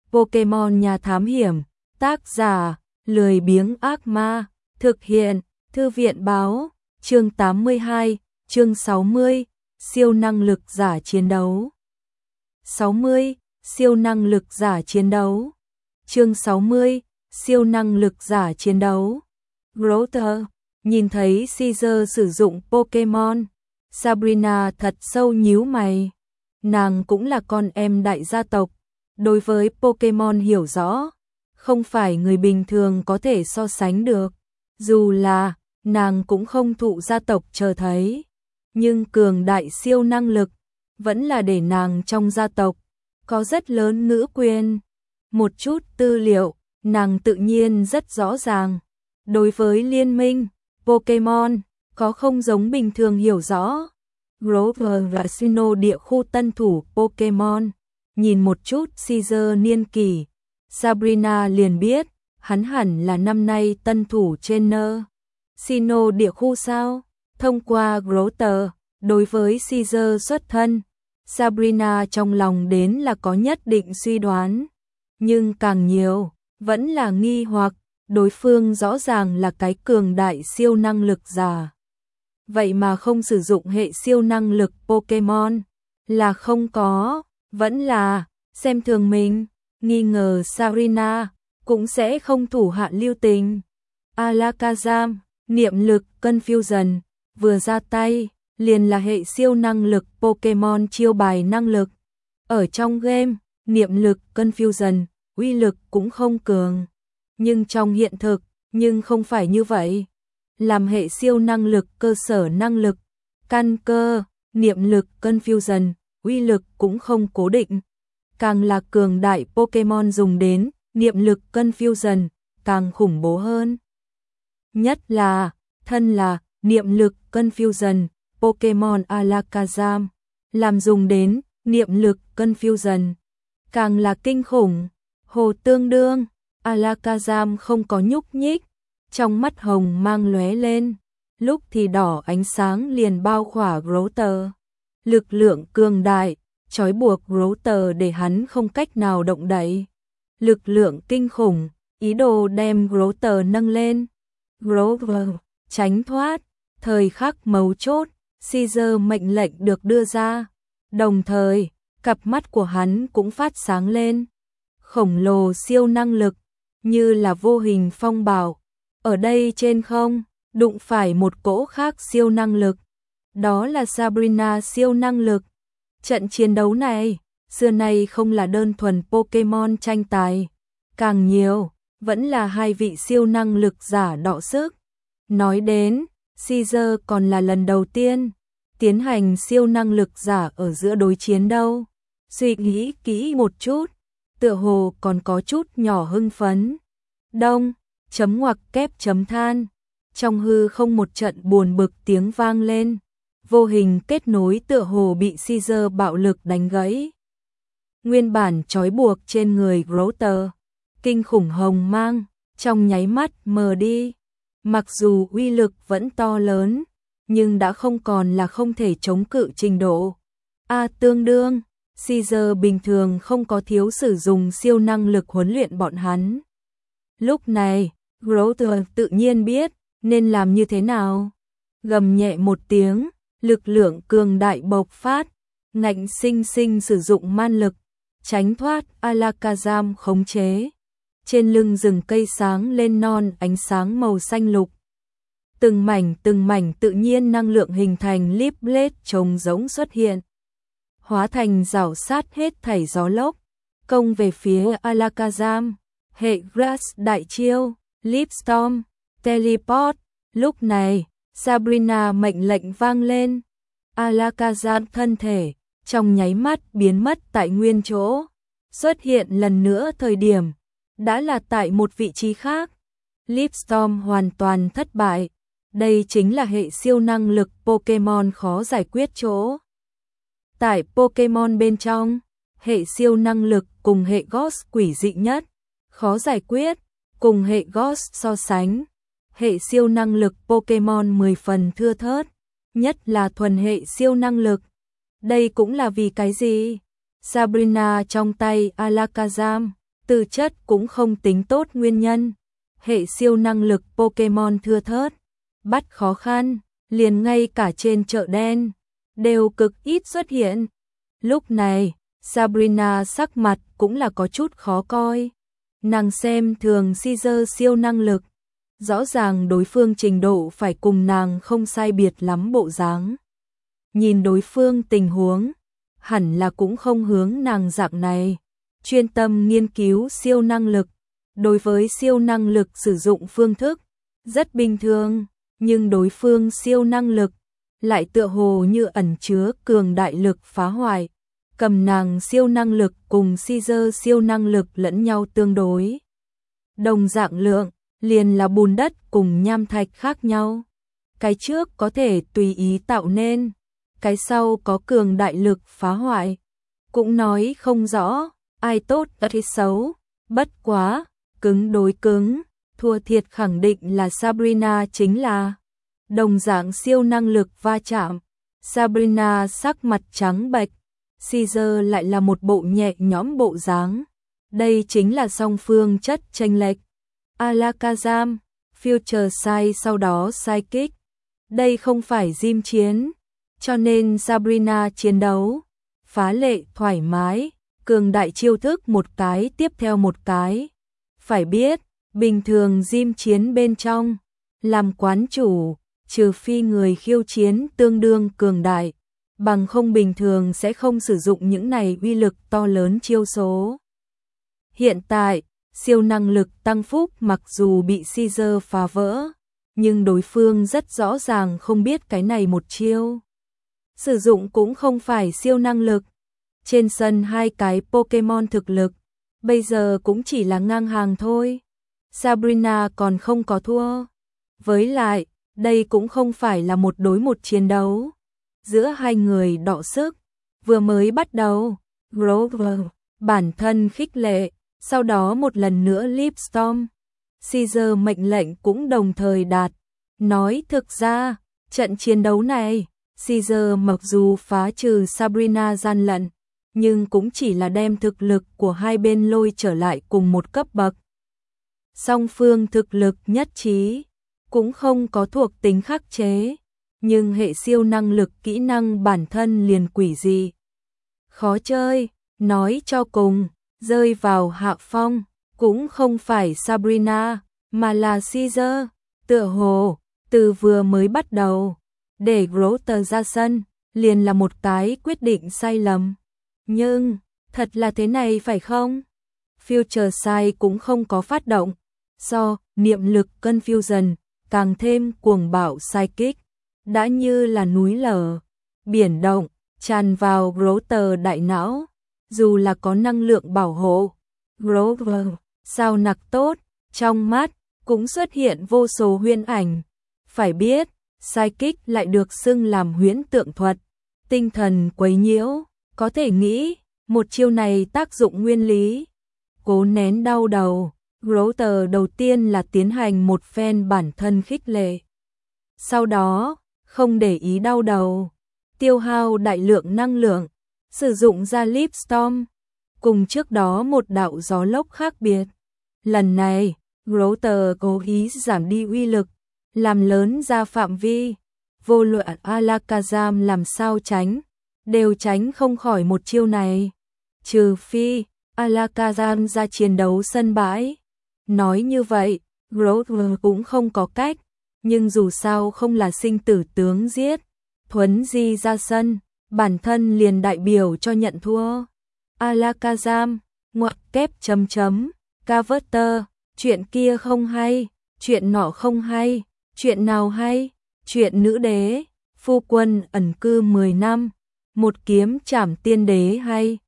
Pokemon Nhà Thám Hiểm, tác giả, Lười Biếng Ác Ma, thực hiện, Thư viện Báo, chương 82, chương 60, siêu năng lực giả chiến đấu. 60, siêu năng lực giả chiến đấu. Chương 60, siêu năng lực giả chiến đấu. Grotter, nhìn thấy Caesar sử dụng Pokemon, Sabrina thật sâu nhíu mày. Nàng cũng là con em đại gia tộc, đối với Pokemon hiểu rõ, không phải người bình thường có thể so sánh được. Dù là, nàng cũng không thụ gia tộc chờ thấy, nhưng cường đại siêu năng lực, vẫn là để nàng trong gia tộc, có rất lớn ngữ quyền. Một chút tư liệu, nàng tự nhiên rất rõ ràng. Đối với liên minh, Pokemon, có không giống bình thường hiểu rõ. Grover và Sinnoh địa khu tân thủ Pokemon, nhìn một chút Caesar niên kỷ, Sabrina liền biết, hắn hẳn là năm nay tân thủ trainer. Sinnoh địa khu sao? Thông qua Grotter, đối với Caesar xuất thân, Sabrina trong lòng đến là có nhất định suy đoán, nhưng càng nhiều, vẫn là nghi hoặc, đối phương rõ ràng là cái cường đại siêu năng lực giả. Vậy mà không sử dụng hệ siêu năng lực Pokemon, là không có, vẫn là, xem thường mình, nghi ngờ Sabrina, cũng sẽ không thủ hạ lưu tình. Alakazam, niệm lực Confusion, vừa ra tay, liền là hệ siêu năng lực Pokemon chiêu bài năng lực. Ở trong game, niệm lực Confusion, uy lực cũng không cường. Nhưng trong hiện thực, nhưng không phải như vậy. Làm hệ siêu năng lực cơ sở năng lực, căn cơ, niệm lực Confusion, uy lực cũng không cố định. Càng là cường đại Pokemon dùng đến, niệm lực Confusion, càng khủng bố hơn. Nhất là, thân là, niệm lực Confusion, Pokemon Alakazam, làm dùng đến, niệm lực Confusion, càng là kinh khủng. Hồ tương đương, Alakazam không có nhúc nhích, trong mắt hồng mang lóe lên, lúc thì đỏ ánh sáng liền bao khỏa Grotter. Lực lượng cường đại, trói buộc Grotter để hắn không cách nào động đậy. Lực lượng kinh khủng, ý đồ đem Grotter nâng lên. Grover, tránh thoát, thời khắc mấu chốt, Caesar mệnh lệnh được đưa ra. Đồng thời, cặp mắt của hắn cũng phát sáng lên. Khổng lồ siêu năng lực, như là vô hình phong bạo. Ở đây trên không, đụng phải một cỗ khác siêu năng lực. Đó là Sabrina siêu năng lực. Trận chiến đấu này, xưa nay không là đơn thuần Pokemon tranh tài. Càng nhiều, vẫn là hai vị siêu năng lực giả đọ sức. Nói đến, Caesar còn là lần đầu tiên tiến hành siêu năng lực giả ở giữa đối chiến đâu. Suy nghĩ kỹ một chút, tựa hồ còn có chút nhỏ hưng phấn. Đông, chấm ngoặc kép chấm than. Trong hư không một trận buồn bực tiếng vang lên. Vô hình kết nối tựa hồ bị Caesar bạo lực đánh gãy. Nguyên bản trói buộc trên người Grotter, kinh khủng hồng mang, trong nháy mắt mờ đi. Mặc dù uy lực vẫn to lớn, nhưng đã không còn là không thể chống cự trình độ. Tương đương, Caesar bình thường không có thiếu sử dụng siêu năng lực huấn luyện bọn hắn. Lúc này, Grotter tự nhiên biết nên làm như thế nào. Gầm nhẹ một tiếng, lực lượng cường đại bộc phát, ngạnh sinh sinh sử dụng man lực, tránh thoát Alakazam khống chế. Trên lưng rừng cây sáng lên non ánh sáng màu xanh lục. Từng mảnh tự nhiên năng lượng hình thành Leaf Blade trống rỗng xuất hiện. Hóa thành rào sát hết thảy gió lốc, công về phía Alakazam. Hệ Grass đại chiêu, Leaf Storm, Teleport. Lúc này, Sabrina mệnh lệnh vang lên. Alakazam thân thể, trong nháy mắt biến mất tại nguyên chỗ. Xuất hiện lần nữa thời điểm, đã là tại một vị trí khác. Leaf Storm hoàn toàn thất bại. Đây chính là hệ siêu năng lực Pokemon khó giải quyết chỗ. Tại Pokemon bên trong, hệ siêu năng lực cùng hệ Ghost quỷ dị nhất, khó giải quyết, cùng hệ Ghost so sánh. Hệ siêu năng lực Pokemon 10 phần thưa thớt, nhất là thuần hệ siêu năng lực. Đây cũng là vì cái gì? Sabrina trong tay Alakazam, tư chất cũng không tính tốt nguyên nhân. Hệ siêu năng lực Pokemon thưa thớt, bắt khó khăn, liền ngay cả trên chợ đen đều cực ít xuất hiện. Lúc này, Sabrina sắc mặt cũng là có chút khó coi. Nàng xem thường Caesar siêu năng lực, rõ ràng đối phương trình độ phải cùng nàng không sai biệt lắm bộ dáng. Nhìn đối phương tình huống, hẳn là cũng không hướng nàng dạng này, chuyên tâm nghiên cứu siêu năng lực. Đối với siêu năng lực sử dụng phương thức, rất bình thường, nhưng đối phương siêu năng lực lại tựa hồ như ẩn chứa cường đại lực phá hoại. Cầm nàng siêu năng lực cùng Caesar siêu năng lực lẫn nhau tương đối. Đồng dạng lượng, liền là bùn đất cùng nham thạch khác nhau. Cái trước có thể tùy ý tạo nên, cái sau có cường đại lực phá hoại. Cũng nói không rõ, ai tốt ai xấu, bất quá, cứng đối cứng, thua thiệt khẳng định là Sabrina chính là. Đồng dạng siêu năng lực va chạm, Sabrina sắc mặt trắng bệch, Caesar lại là một bộ nhẹ nhõm bộ dáng. Đây chính là song phương chất chênh lệch. Alakazam, Future Sight sau đó Psychic. Đây không phải gym chiến, cho nên Sabrina chiến đấu phá lệ thoải mái, cường đại chiêu thức một cái tiếp theo một cái. Phải biết, bình thường gym chiến bên trong, làm quán chủ, trừ phi người khiêu chiến tương đương cường đại, bằng không bình thường sẽ không sử dụng những này uy lực to lớn chiêu số. Hiện tại, siêu năng lực tăng phúc mặc dù bị Caesar phá vỡ, nhưng đối phương rất rõ ràng không biết cái này một chiêu. Sử dụng cũng không phải siêu năng lực. Trên sân hai cái Pokemon thực lực, bây giờ cũng chỉ là ngang hàng thôi. Sabrina còn không có thua. Với lại, đây cũng không phải là một đối một chiến đấu. Giữa hai người đọ sức, vừa mới bắt đầu, Grover bản thân khích lệ, sau đó một lần nữa Leaf Storm. Caesar mệnh lệnh cũng đồng thời đạt. Nói thực ra, trận chiến đấu này, Caesar mặc dù phá trừ Sabrina gian lận, nhưng cũng chỉ là đem thực lực của hai bên lôi trở lại cùng một cấp bậc. Song phương thực lực nhất trí, cũng không có thuộc tính khắc chế, nhưng hệ siêu năng lực kỹ năng bản thân liền quỷ dị. Khó chơi, nói cho cùng, rơi vào hạ phong, cũng không phải Sabrina, mà là Caesar. Tựa hồ, từ vừa mới bắt đầu, để Grotter ra sân, liền là một cái quyết định sai lầm. Nhưng, thật là thế này phải không? Future Sight cũng không có phát động, niệm lực Confusion, càng thêm cuồng bạo Psychic, đã như là núi lở, biển động, tràn vào Grotter đại não. Dù là có năng lượng bảo hộ, Grover, sao nặc tốt, trong mắt, cũng xuất hiện vô số huyễn ảnh. Phải biết, Psychic lại được xưng làm huyễn tượng thuật, tinh thần quấy nhiễu, có thể nghĩ, một chiêu này tác dụng nguyên lý. Cố nén đau đầu, Grotter đầu tiên là tiến hành một phen bản thân khích lệ. Sau đó, không để ý đau đầu, tiêu hao đại lượng năng lượng, sử dụng ra Leaf Storm, cùng trước đó một đạo gió lốc khác biệt. Lần này, Grotter cố ý giảm đi uy lực, làm lớn ra phạm vi, vô luận Alakazam làm sao tránh, đều tránh không khỏi một chiêu này. Trừ phi, Alakazam ra chiến đấu sân bãi. Nói như vậy, Grover cũng không có cách, nhưng dù sao không là sinh tử tướng giết, thuấn di ra sân, bản thân liền đại biểu cho nhận thua. Alakazam, ngoặc kép chấm chấm, Carver, chuyện kia không hay, chuyện nọ không hay, chuyện nào hay, chuyện nữ đế, phu quân ẩn cư 10 năm, một kiếm trảm tiên đế hay.